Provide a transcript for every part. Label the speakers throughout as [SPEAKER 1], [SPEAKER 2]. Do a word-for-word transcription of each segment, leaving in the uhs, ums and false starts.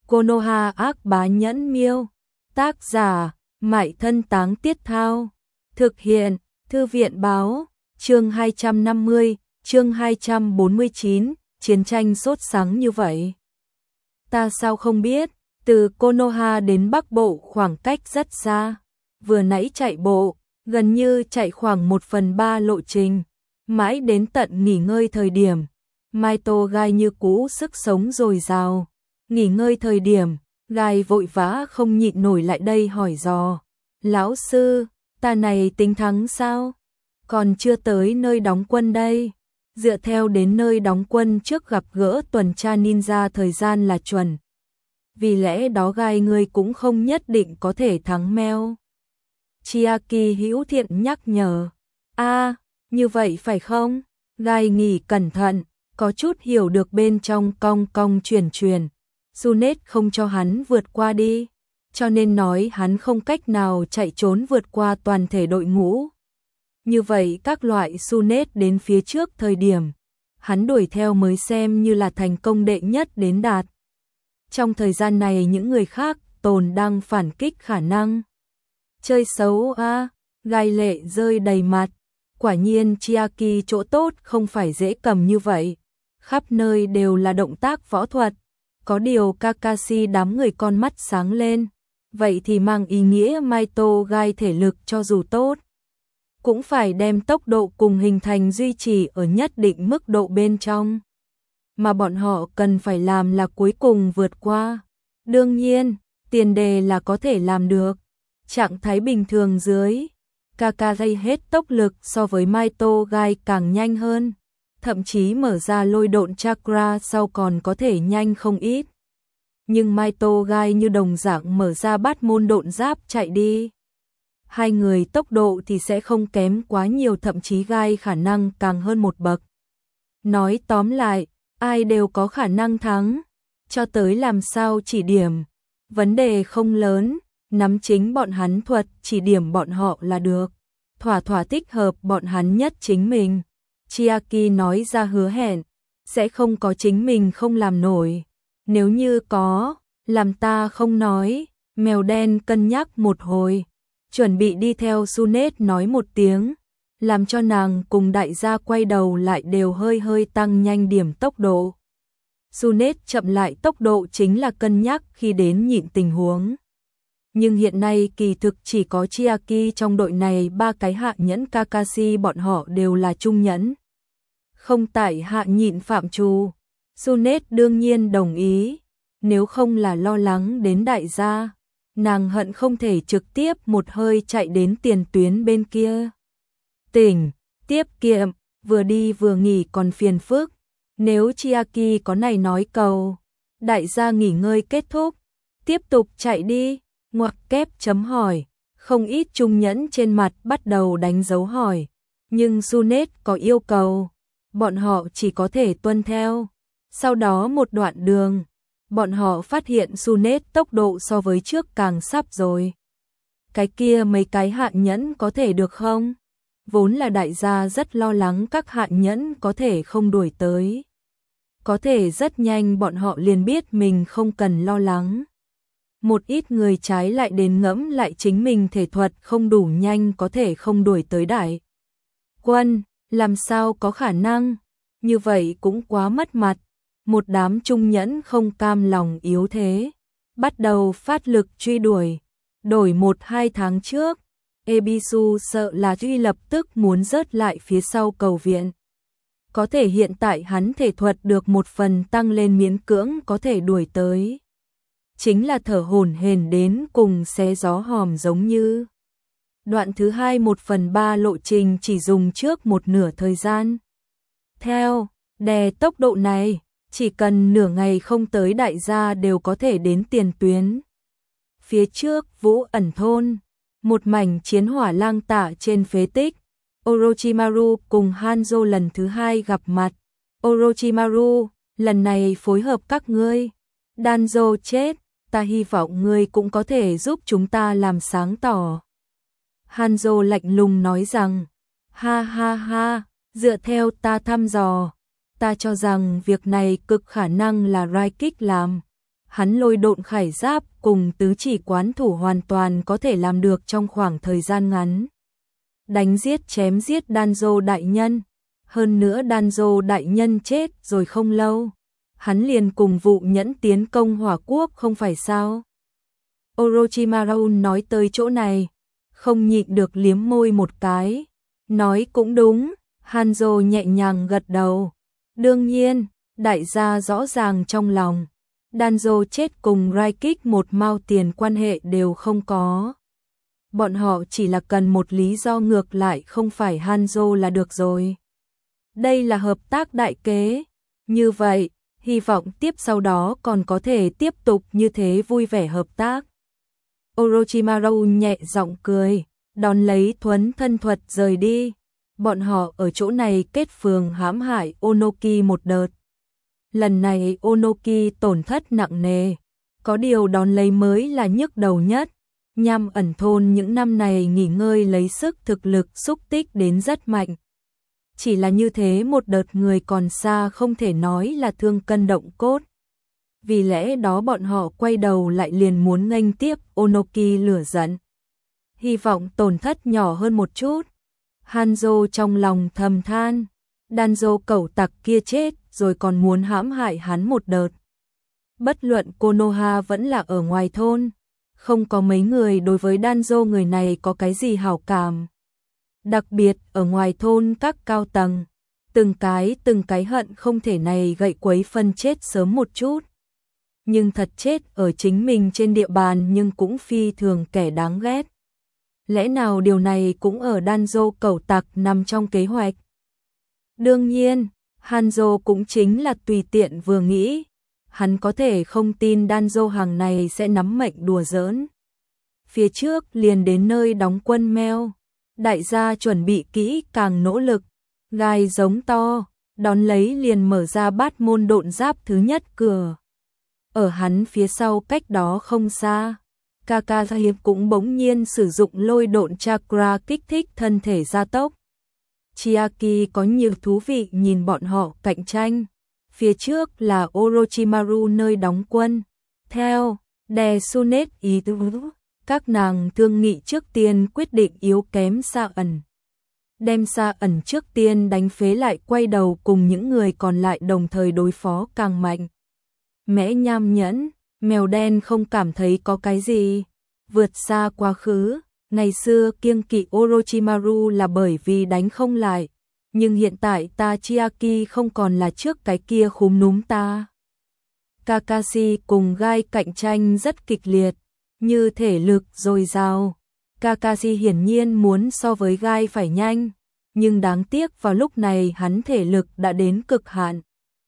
[SPEAKER 1] Konoha ác bá nhẫn miêu. Tác giả, Mại Thân Táng Tiết Thao. Thực hiện, Thư viện báo. Chương hai trăm năm mươi, chương hai trăm bốn mươi chín, chiến tranh sốt sắng như vậy. Ta sao không biết, từ Konoha đến Bắc Bộ khoảng cách rất xa. Vừa nãy chạy bộ, gần như chạy khoảng một phần ba lộ trình. Mãi đến tận nghỉ ngơi thời điểm, Maito Gai như cũ sức sống dồi dào. Nghỉ ngơi thời điểm, Gai vội vã không nhịn nổi lại đây hỏi dò. Lão sư, ta này tính thắng sao? Còn chưa tới nơi đóng quân đây. Dựa theo đến nơi đóng quân trước gặp gỡ tuần tra ninja thời gian là chuẩn. Vì lẽ đó Gai ngươi cũng không nhất định có thể thắng Meo. Chiaki hữu thiện nhắc nhở. A, như vậy phải không? Gai nghỉ cẩn thận, có chút hiểu được bên trong cong cong truyền truyền. Sunet không cho hắn vượt qua đi, cho nên nói hắn không cách nào chạy trốn vượt qua toàn thể đội ngũ. Như vậy các loại Sunet đến phía trước thời điểm, hắn đuổi theo mới xem như là thành công đệ nhất đến đạt. Trong thời gian này những người khác tồn đang phản kích khả năng. Chơi xấu a, Gai lệ rơi đầy mặt. Quả nhiên Chiaki chỗ tốt không phải dễ cầm như vậy. Khắp nơi đều là động tác võ thuật. Có điều Kakashi đám người con mắt sáng lên. Vậy thì mang ý nghĩa Maito Gai thể lực cho dù tốt, cũng phải đem tốc độ cùng hình thành duy trì ở nhất định mức độ bên trong. Mà bọn họ cần phải làm là cuối cùng vượt qua. Đương nhiên, tiền đề là có thể làm được. Trạng thái bình thường dưới, Kakashi hết tốc lực so với Maito Gai càng nhanh hơn. Thậm chí mở ra lôi độn chakra sau còn có thể nhanh không ít. Nhưng Maito Gai như đồng dạng mở ra bát môn độn giáp chạy đi. Hai người tốc độ thì sẽ không kém quá nhiều, thậm chí Gai khả năng càng hơn một bậc. Nói tóm lại, ai đều có khả năng thắng. Cho tới làm sao chỉ điểm, vấn đề không lớn, nắm chính bọn hắn thuật chỉ điểm bọn họ là được. Thỏa thỏa thích hợp bọn hắn nhất chính mình. Chiaki nói ra hứa hẹn, sẽ không có chính mình không làm nổi. Nếu như có, làm ta không nói. Mèo đen cân nhắc một hồi, chuẩn bị đi theo Sunet nói một tiếng, làm cho nàng cùng đại gia quay đầu lại đều hơi hơi tăng nhanh điểm tốc độ. Sunet chậm lại tốc độ chính là cân nhắc khi đến nhịn tình huống. Nhưng hiện nay kỳ thực chỉ có Chiaki trong đội này, ba cái hạ nhẫn Kakashi bọn họ đều là trung nhẫn. Không tại hạ nhịn phạm trù. Sunet đương nhiên đồng ý, nếu không là lo lắng đến đại gia, nàng hận không thể trực tiếp một hơi chạy đến tiền tuyến bên kia. Tỉnh, tiết kiệm, vừa đi vừa nghỉ còn phiền phức. Nếu Chiaki có này nói cầu, đại gia nghỉ ngơi kết thúc, tiếp tục chạy đi. Ngoặc kép chấm hỏi, không ít trung nhẫn trên mặt bắt đầu đánh dấu hỏi, nhưng Sunet có yêu cầu, bọn họ chỉ có thể tuân theo. Sau đó một đoạn đường, bọn họ phát hiện Sunet tốc độ so với trước càng sắp rồi. Cái kia mấy cái hạ nhẫn có thể được không? Vốn là đại gia rất lo lắng các hạ nhẫn có thể không đuổi tới. Có thể rất nhanh bọn họ liền biết mình không cần lo lắng. Một ít người trái lại đến ngẫm lại chính mình thể thuật không đủ nhanh có thể không đuổi tới đại quân, làm sao có khả năng, như vậy cũng quá mất mặt. Một đám trung nhẫn không cam lòng yếu thế, bắt đầu phát lực truy đuổi. Đổi một hai tháng trước, Ebisu sợ là Duy lập tức muốn rớt lại phía sau cầu viện. Có thể hiện tại hắn thể thuật được một phần tăng lên, miễn cưỡng có thể đuổi tới. Chính là thở hổn hển đến cùng xé gió hòm giống như. Đoạn thứ hai một phần ba lộ trình chỉ dùng trước một nửa thời gian. Theo, đè tốc độ này, chỉ cần nửa ngày không tới đại gia đều có thể đến tiền tuyến. Phía trước Vũ ẩn thôn, một mảnh chiến hỏa lang tả trên phế tích. Orochimaru cùng Hanzo lần thứ hai gặp mặt. Orochimaru, lần này phối hợp các ngươi. Danzo chết, ta hy vọng ngươi cũng có thể giúp chúng ta làm sáng tỏ. Hanzo lạnh lùng nói rằng, ha ha ha, dựa theo ta thăm dò, ta cho rằng việc này cực khả năng là Raikik làm. hắn lôi độn khải giáp cùng tứ chỉ quán thủ hoàn toàn có thể làm được trong khoảng thời gian ngắn. Đánh giết chém giết Danzo đại nhân, hơn nữa Danzo đại nhân chết rồi không lâu, hắn liền cùng Vụ Nhẫn tiến công Hỏa Quốc không phải sao? Orochimaru nói tới chỗ này, không nhịn được liếm môi một cái, nói cũng đúng, Hanzo nhẹ nhàng gật đầu. Đương nhiên, đại gia rõ ràng trong lòng, Danzo chết cùng Raikik một mao tiền quan hệ đều không có. Bọn họ chỉ là cần một lý do ngược lại không phải Hanzo là được rồi. Đây là hợp tác đại kế, như vậy, hy vọng tiếp sau đó còn có thể tiếp tục như thế vui vẻ hợp tác. Orochimaru nhẹ giọng cười, đón lấy thuấn thân thuật rời đi. Bọn họ ở chỗ này kết phường hãm hại Onoki một đợt. Lần này Onoki tổn thất nặng nề, có điều đón lấy mới là nhức đầu nhất. Nham ẩn thôn những năm này nghỉ ngơi lấy sức thực lực xúc tích đến rất mạnh. Chỉ là như thế một đợt người còn xa không thể nói là thương cân động cốt. Vì lẽ đó bọn họ quay đầu lại liền muốn nghênh tiếp Onoki lửa giận. Hy vọng tổn thất nhỏ hơn một chút. Hanzo trong lòng thầm than, Danzo cẩu tặc kia chết rồi còn muốn hãm hại hắn một đợt. Bất luận Konoha vẫn là ở ngoài thôn, không có mấy người đối với Danzo người này có cái gì hảo cảm. Đặc biệt ở ngoài thôn các cao tầng, từng cái từng cái hận không thể này gậy quấy phân chết sớm một chút. Nhưng thật chết ở chính mình trên địa bàn nhưng cũng phi thường kẻ đáng ghét. Lẽ nào điều này cũng ở Danzo cẩu tặc nằm trong kế hoạch? Đương nhiên, Hanzo cũng chính là tùy tiện vừa nghĩ. Hắn có thể không tin Danzo hàng này sẽ nắm mệnh đùa giỡn. Phía trước liền đến nơi đóng quân Meo. Đại gia chuẩn bị kỹ càng nỗ lực. Gai giống to, đón lấy liền mở ra bát môn độn giáp thứ nhất cửa. Ở hắn phía sau cách đó không xa, Kakashi cũng bỗng nhiên sử dụng lôi độn chakra kích thích thân thể gia tốc. Chiaki có nhiều thú vị nhìn bọn họ cạnh tranh. Phía trước là Orochimaru nơi đóng quân. Theo Đè Sunet ý tứ, các nàng thương nghị trước tiên quyết định yếu kém Sa ẩn. Đem Sa ẩn trước tiên đánh phế lại quay đầu cùng những người còn lại đồng thời đối phó càng mạnh. Mẽ Nham Nhẫn, mèo đen không cảm thấy có cái gì. Vượt xa quá khứ, ngày xưa kiêng kỵ Orochimaru là bởi vì đánh không lại. Nhưng hiện tại ta Chiaki không còn là trước cái kia khúm núm ta. Kakashi cùng Gai cạnh tranh rất kịch liệt, như thể lực dồi dào. Kakashi hiển nhiên muốn so với Gai phải nhanh, nhưng đáng tiếc vào lúc này hắn thể lực đã đến cực hạn.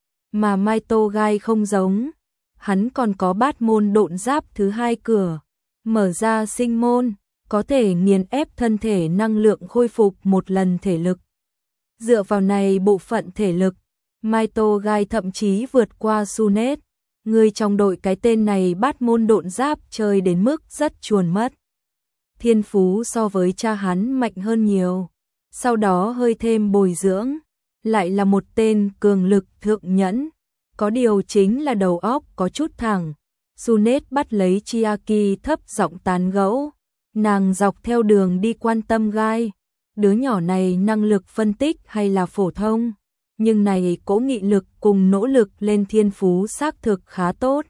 [SPEAKER 1] Mà Maito Gai không giống, hắn còn có bát môn độn giáp thứ hai cửa, mở ra sinh môn, có thể nghiền ép thân thể năng lượng khôi phục một lần thể lực. Dựa vào này bộ phận thể lực, Maito Gai thậm chí vượt qua Sunet. Người trong đội cái tên này bát môn độn giáp chơi đến mức rất chuồn mất. Thiên phú so với cha hắn mạnh hơn nhiều. Sau đó hơi thêm bồi dưỡng, lại là một tên cường lực thượng nhẫn. Có điều chính là đầu óc có chút thẳng. Sunet bắt lấy Chiaki thấp giọng tán gẫu. Nàng dọc theo đường đi quan tâm Gai. Đứa nhỏ này năng lực phân tích hay là phổ thông, nhưng này cố nghị lực cùng nỗ lực lên thiên phú xác thực khá tốt.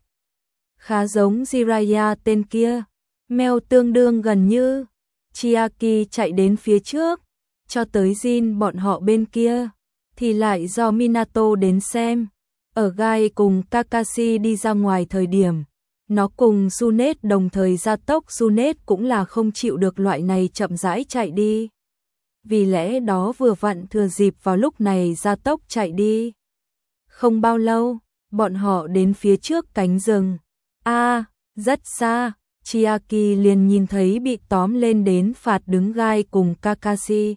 [SPEAKER 1] Khá giống Jiraiya tên kia, Meo tương đương gần như. Chiaki chạy đến phía trước, cho tới Jin bọn họ bên kia, thì lại do Minato đến xem. Ở Gai cùng Kakashi đi ra ngoài thời điểm, nó cùng Sunet đồng thời gia tốc. Sunet cũng là không chịu được loại này chậm rãi chạy đi. Vì lẽ đó vừa vặn thừa dịp vào lúc này gia tốc chạy đi. Không bao lâu, bọn họ đến phía trước cánh rừng. A, à, rất xa, Chiaki liền nhìn thấy bị tóm lên đến phạt đứng Gai cùng Kakashi.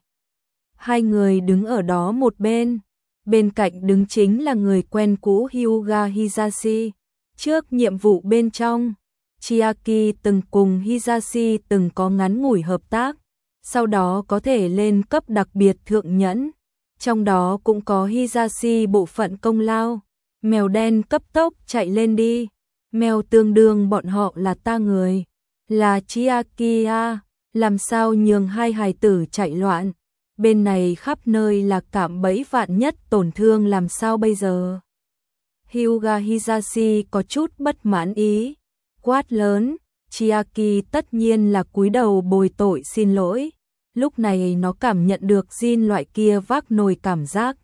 [SPEAKER 1] Hai người đứng ở đó một bên, bên cạnh đứng chính là người quen cũ Hyuga Hisashi. Trước nhiệm vụ bên trong, Chiaki từng cùng Hisashi từng có ngắn ngủi hợp tác. Sau đó có thể lên cấp đặc biệt thượng nhẫn, trong đó cũng có Hisashi bộ phận công lao. Mèo đen cấp tốc chạy lên đi, Mèo tương đương bọn họ là ta người, là Chiaki à, làm sao nhường hai hài tử chạy loạn, bên này khắp nơi là cạm bẫy vạn nhất tổn thương làm sao bây giờ. Hyuga Hisashi có chút bất mãn ý, quát lớn, Chiaki tất nhiên là cúi đầu bồi tội xin lỗi, lúc này nó cảm nhận được Jin loại kia vác nồi cảm giác.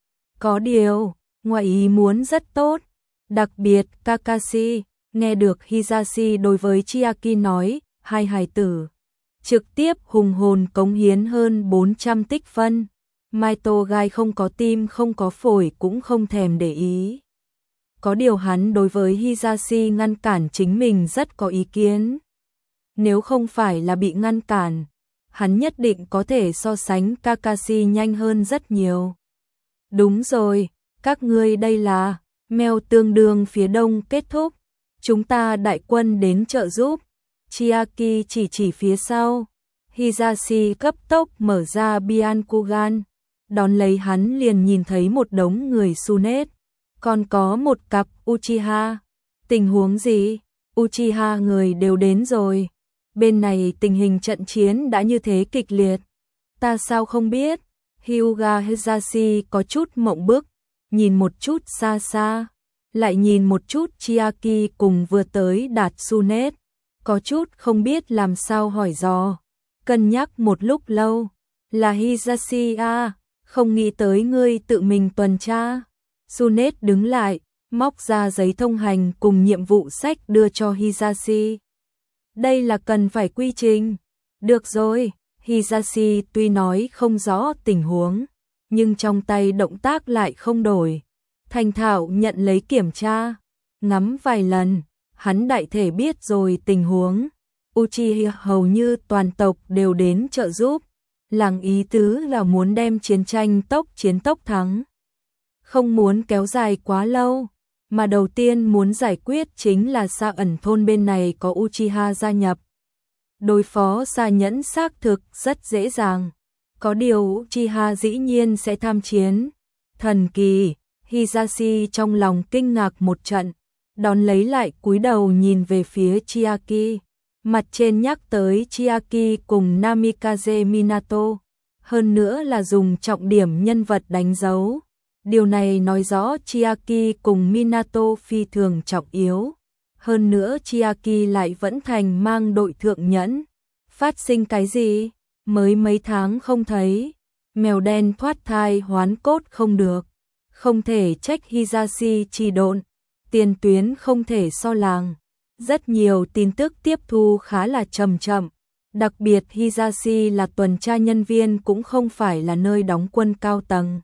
[SPEAKER 1] Có điều, ngoài ý muốn rất tốt, đặc biệt Kakashi, nghe được Hisashi đối với Chiaki nói, hai hài tử, trực tiếp hùng hồn cống hiến hơn bốn trăm tích phân, Maito Gai không có tim không có phổi cũng không thèm để ý. Có điều hắn đối với Hisashi ngăn cản chính mình rất có ý kiến. Nếu không phải là bị ngăn cản, hắn nhất định có thể so sánh Kakashi nhanh hơn rất nhiều. Đúng rồi, các ngươi đây là, mèo tương đương phía đông kết thúc, chúng ta đại quân đến trợ giúp. Chiaki chỉ chỉ phía sau, Hisashi cấp tốc mở ra Byakugan, đón lấy hắn liền nhìn thấy một đống người Tsunade, còn có một cặp Uchiha. Tình huống gì? Uchiha người đều đến rồi. Bên này tình hình trận chiến đã như thế kịch liệt. Ta sao không biết? Hyuga Hisashi có chút mộng bức, nhìn một chút xa xa, lại nhìn một chút Chiaki cùng vừa tới đạt Tsunade, có chút không biết làm sao hỏi dò. Cân nhắc một lúc lâu, là Hisashi à, không nghĩ tới ngươi tự mình tuần tra. Tsunade đứng lại, móc ra giấy thông hành cùng nhiệm vụ sách đưa cho Hisashi. Đây là cần phải quy trình. Được rồi, Hisashi tuy nói không rõ tình huống, nhưng trong tay động tác lại không đổi. Thành thạo nhận lấy kiểm tra, ngắm vài lần, hắn đại thể biết rồi tình huống. Uchiha hầu như toàn tộc đều đến trợ giúp, làng ý tứ là muốn đem chiến tranh tốc chiến tốc thắng. Không muốn kéo dài quá lâu, mà đầu tiên muốn giải quyết chính là Sa ẩn thôn bên này có Uchiha gia nhập. Đối phó Sa nhẫn xác thực rất dễ dàng, có điều Uchiha dĩ nhiên sẽ tham chiến. Thần kỳ, Hisashi trong lòng kinh ngạc một trận, đón lấy lại cúi đầu nhìn về phía Chiaki. Mặt trên nhắc tới Chiaki cùng Namikaze Minato, hơn nữa là dùng trọng điểm nhân vật đánh dấu. Điều này nói rõ Chiaki cùng Minato phi thường trọng yếu. Hơn nữa Chiaki lại vẫn thành mang đội thượng nhẫn. Phát sinh cái gì? Mới mấy tháng không thấy. Mèo đen thoát thai hoán cốt không được. Không thể trách Hisashi trì độn. Tiền tuyến không thể so làng. Rất nhiều tin tức tiếp thu khá là chậm chậm. Đặc biệt Hisashi là tuần tra nhân viên cũng không phải là nơi đóng quân cao tầng.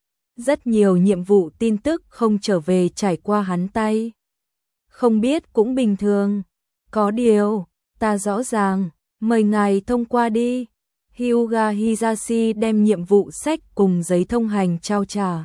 [SPEAKER 1] Rất nhiều nhiệm vụ tin tức không trở về trải qua hắn tay. Không biết cũng bình thường. Có điều, ta rõ ràng, mời ngài thông qua đi. Hyuga Hisashi đem nhiệm vụ sách cùng giấy thông hành trao trả.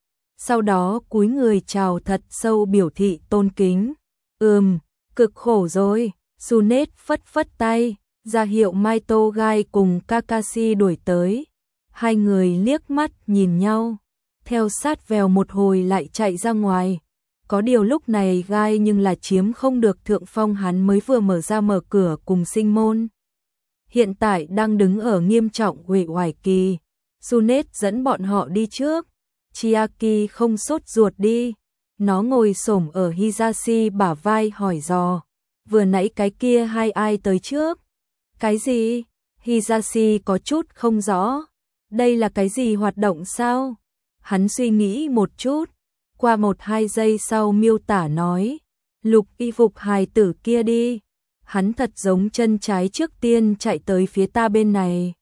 [SPEAKER 1] Sau đó cúi người chào thật sâu biểu thị tôn kính. Ừm, cực khổ rồi. Tsunade phất phất tay, ra hiệu Maito Gai cùng Kakashi đuổi tới. Hai người liếc mắt nhìn nhau, theo sát vèo một hồi lại chạy ra ngoài. Có điều lúc này Gai nhưng là chiếm không được thượng phong, hắn mới vừa mở ra mở cửa cùng sinh môn. Hiện tại đang đứng ở nghiêm trọng uể oải kỳ. Tsunade dẫn bọn họ đi trước. Chiaki không sốt ruột đi. Nó ngồi xổm ở Hisashi bả vai hỏi dò. Vừa nãy cái kia hai ai tới trước? Cái gì? Hisashi có chút không rõ. Đây là cái gì hoạt động sao? Hắn suy nghĩ một chút. Qua một hai giây sau miêu tả nói. Lục y phục hài tử kia đi. Hắn thật giống chân trái trước tiên chạy tới phía ta bên này.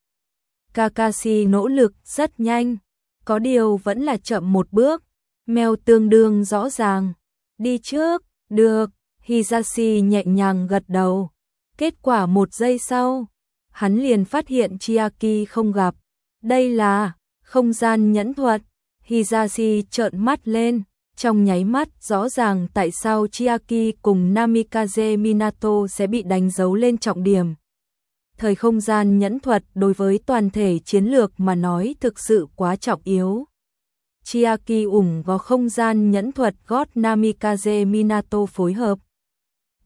[SPEAKER 1] Kakashi nỗ lực rất nhanh. Có điều vẫn là chậm một bước. Mèo tương đương rõ ràng. Đi trước, được. Hisashi nhẹ nhàng gật đầu. Kết quả một giây sau, hắn liền phát hiện Chiaki không gặp. Đây là không gian nhẫn thuật. Hisashi trợn mắt lên, trong nháy mắt rõ ràng tại sao Chiaki cùng Namikaze Minato sẽ bị đánh dấu lên trọng điểm. Thời không gian nhẫn thuật đối với toàn thể chiến lược mà nói thực sự quá trọng yếu. Chiaki ủng có không gian nhẫn thuật gót Namikaze Minato phối hợp,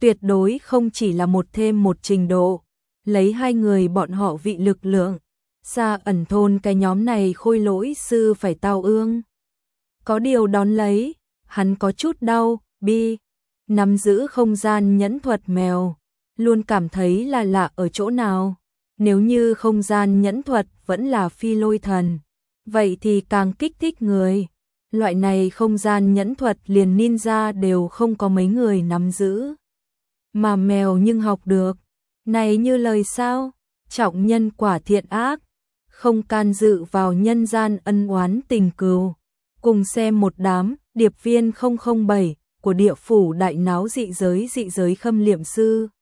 [SPEAKER 1] tuyệt đối không chỉ là một thêm một trình độ, lấy hai người bọn họ vị lực lượng, xa ẩn thôn cái nhóm này khôi lỗi sư phải tao ương. Có điều đón lấy, hắn có chút đau, bi, nắm giữ không gian nhẫn thuật mèo, luôn cảm thấy là lạ ở chỗ nào. Nếu như không gian nhẫn thuật vẫn là phi lôi thần, vậy thì càng kích thích người. Loại này không gian nhẫn thuật liền ninja đều không có mấy người nắm giữ. Mà mèo nhưng học được, này như lời sao, trọng nhân quả thiện ác, không can dự vào nhân gian ân oán tình cừu. Cùng xem một đám, điệp viên không không bảy của địa phủ đại náo dị giới dị giới khâm liệm sư.